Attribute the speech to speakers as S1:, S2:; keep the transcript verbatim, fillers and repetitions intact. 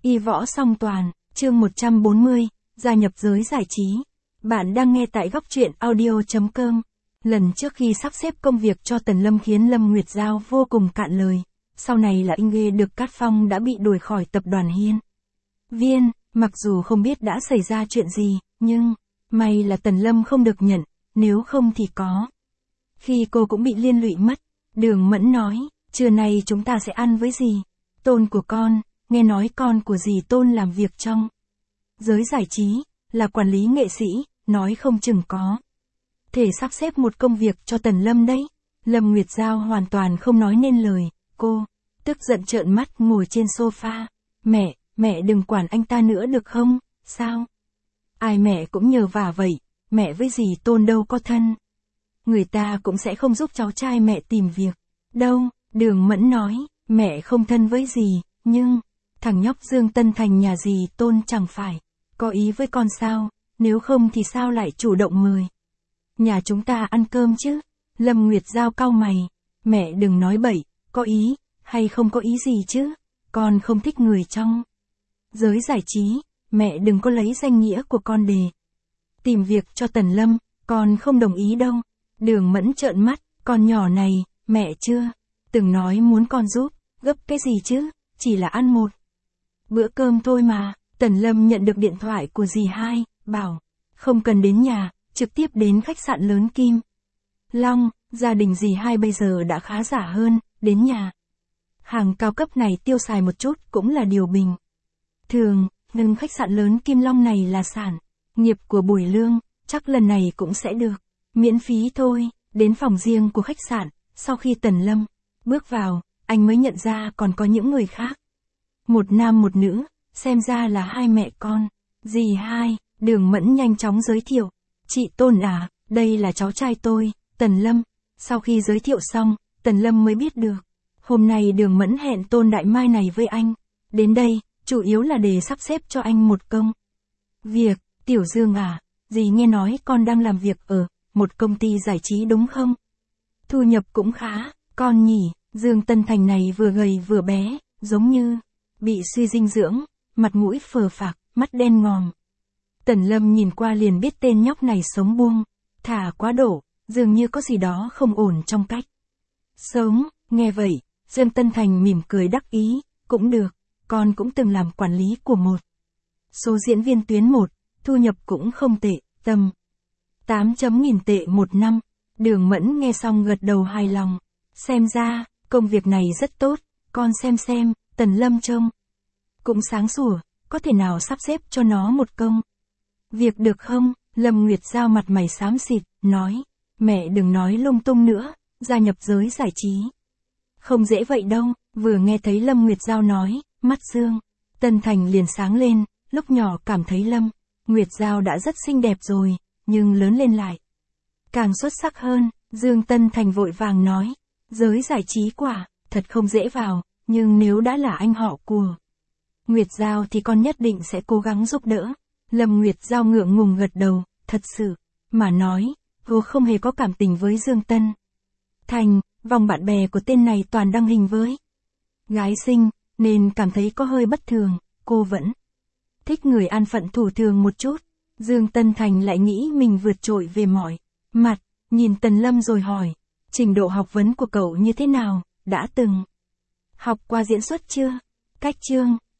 S1: Y võ song toàn, chương một trăm bốn mươi, gia nhập giới giải trí. Bạn đang nghe tại góc truyện audio chấm com. Lần trước khi sắp xếp công việc cho Tần Lâm khiến Lâm Nguyệt Giao vô cùng cạn lời. Sau này là Inge được Cát Phong đã bị đuổi khỏi tập đoàn Hiên Viên, mặc dù không biết đã xảy ra chuyện gì, nhưng may là Tần Lâm không được nhận, nếu không thì có khi cô cũng bị liên lụy mất. Đường Mẫn nói, trưa nay chúng ta sẽ ăn với gì? Tôn của con, nghe nói con của dì Tôn làm việc trong giới giải trí, là quản lý nghệ sĩ, nói không chừng có thể sắp xếp một công việc cho Tần Lâm đấy. Lâm Nguyệt Giao hoàn toàn không nói nên lời, cô tức giận trợn mắt ngồi trên sofa. Mẹ, mẹ đừng quản anh ta nữa được không? Sao? Ai mẹ cũng nhờ vả vậy, mẹ với dì Tôn đâu có thân. Người ta cũng sẽ không giúp cháu trai mẹ tìm việc. Đâu, Đường Mẫn nói, mẹ không thân với dì, nhưng thằng nhóc Dương Tân Thành nhà dì Tôn chẳng phải có ý với con sao, nếu không thì sao lại chủ động mời nhà chúng ta ăn cơm chứ? Lâm Nguyệt Giao cau mày, mẹ đừng nói bậy, có ý, hay không có ý gì chứ? Con không thích người trong giới giải trí, mẹ đừng có lấy danh nghĩa của con để tìm việc cho Tần Lâm, con không đồng ý đâu. Đường Mẫn trợn mắt, con nhỏ này, mẹ chưa từng nói muốn con giúp, gấp cái gì chứ, chỉ là ăn một bữa cơm thôi mà. Tần Lâm nhận được điện thoại của dì hai, bảo, không cần đến nhà, trực tiếp đến khách sạn lớn Kim Long. Gia đình dì hai bây giờ đã khá giả hơn, đến nhà hàng cao cấp này tiêu xài một chút cũng là điều bình thường, nhưng khách sạn lớn Kim Long này là sản nghiệp của Bùi Lương, chắc lần này cũng sẽ được miễn phí thôi. Đến phòng riêng của khách sạn, sau khi Tần Lâm bước vào, anh mới nhận ra còn có những người khác. Một nam một nữ, xem ra là hai mẹ con. Dì hai, Đường Mẫn nhanh chóng giới thiệu. Chị Tôn à, đây là cháu trai tôi, Tần Lâm. Sau khi giới thiệu xong, Tần Lâm mới biết được. Hôm nay Đường Mẫn hẹn Tôn Đại Mai này với anh. Đến đây, chủ yếu là để sắp xếp cho anh một công việc. Tiểu Dương à, dì nghe nói con đang làm việc ở một công ty giải trí đúng không? Thu nhập cũng khá, con nhỉ. Dương Tân Thành này vừa gầy vừa bé, giống như bị suy dinh dưỡng, mặt mũi phờ phạc, mắt đen ngòm. Tần Lâm nhìn qua liền biết tên nhóc này sống buông thả quá độ, dường như có gì đó không ổn trong cách sống. Nghe vậy, Dương Tân Thành mỉm cười đắc ý, cũng được, con cũng từng làm quản lý của một số diễn viên tuyến một, thu nhập cũng không tệ, tầm tám chấm nghìn tệ một năm. Đường Mẫn nghe xong gật đầu hài lòng, xem ra công việc này rất tốt, con xem xem. Tần Lâm trông cũng sáng sủa, có thể nào sắp xếp cho nó một công việc được không? Lâm Nguyệt Giao mặt mày xám xịt, nói, mẹ đừng nói lung tung nữa, gia nhập giới giải trí không dễ vậy đâu. Vừa nghe thấy Lâm Nguyệt Giao nói, mắt Dương Tân Thành liền sáng lên. Lúc nhỏ cảm thấy Lâm Nguyệt Giao đã rất xinh đẹp rồi, nhưng lớn lên lại càng xuất sắc hơn. Dương Tân Thành vội vàng nói, giới giải trí quả thật không dễ vào, nhưng nếu đã là anh họ của Nguyệt Giao thì con nhất định sẽ cố gắng giúp đỡ. Lâm Nguyệt Giao ngượng ngùng gật đầu, thật sự mà nói, cô không hề có cảm tình với Dương Tân Thành, vòng bạn bè của tên này toàn đăng hình với gái xinh, nên cảm thấy có hơi bất thường. Cô vẫn thích người an phận thủ thường một chút. Dương Tân Thành lại nghĩ mình vượt trội về mọi mặt, nhìn Tần Lâm rồi hỏi, trình độ học vấn của cậu như thế nào, đã từng học qua diễn xuất chưa? Cách chương